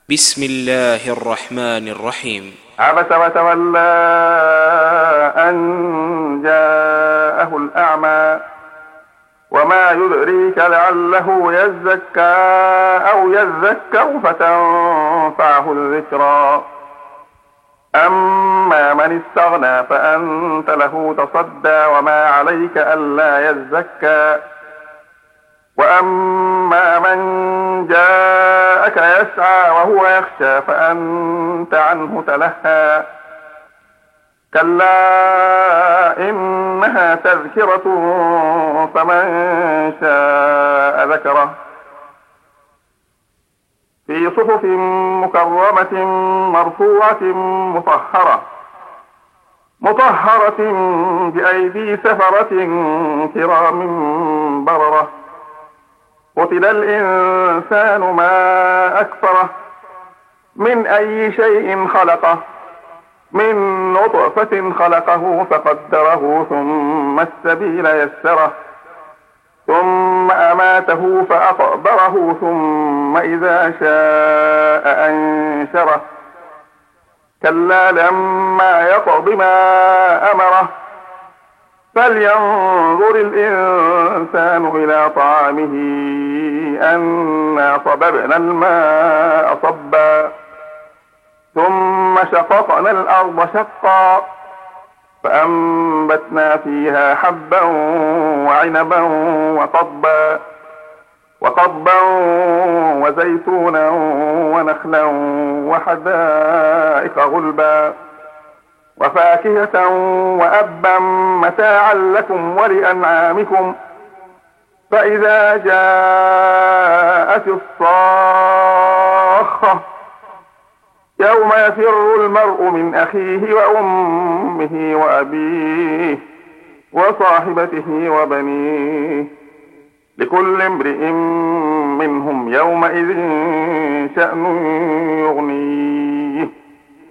بسم الله الرحمن الرحيم. عبس وتولى أن جاءه الأعمى وما يدريك لعله يزكى أو يذكر فتنفعه الذكرى أما من استغنى فأنت له تصدى وما عليك ألا يزكى وأما من جاءك يسعى وهو يخشى فأنت عنه تلهى كلا إنها تذكرة فمن شاء ذكره في صحف مكرمة مرفوعة مطهرة بأيدي سفرة كرام بررة قتل الإنسان ما أكفره من أي شيء خلقه من نطفة خلقه فقدره ثم السبيل يسره ثم أماته فأقبره ثم إذا شاء أنشره كلا لما يقض ما أمره فلينظر الإنسان إلى طعامه أنا صببنا الماء صبا ثم شققنا الأرض شقا فأنبتنا فيها حبا وعنبا وقضبا وزيتونا ونخلا وحدائق غلبا وفاكهة وأبا متاعا لكم ولأنعامكم فإذا جاءت الصاخة يوم يفر المرء من أخيه وأمه وأبيه وصاحبته وبنيه لكل امرئ منهم يومئذ شأن يغنيه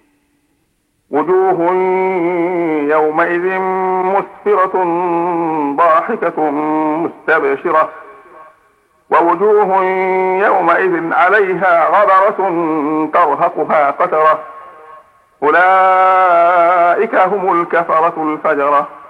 وجوه يومئذ مسفرة ضاحكة مستبشرة ووجوه يومئذ عليها غبرة ترهقها قترة أولئك هم الكفرة الفجرة.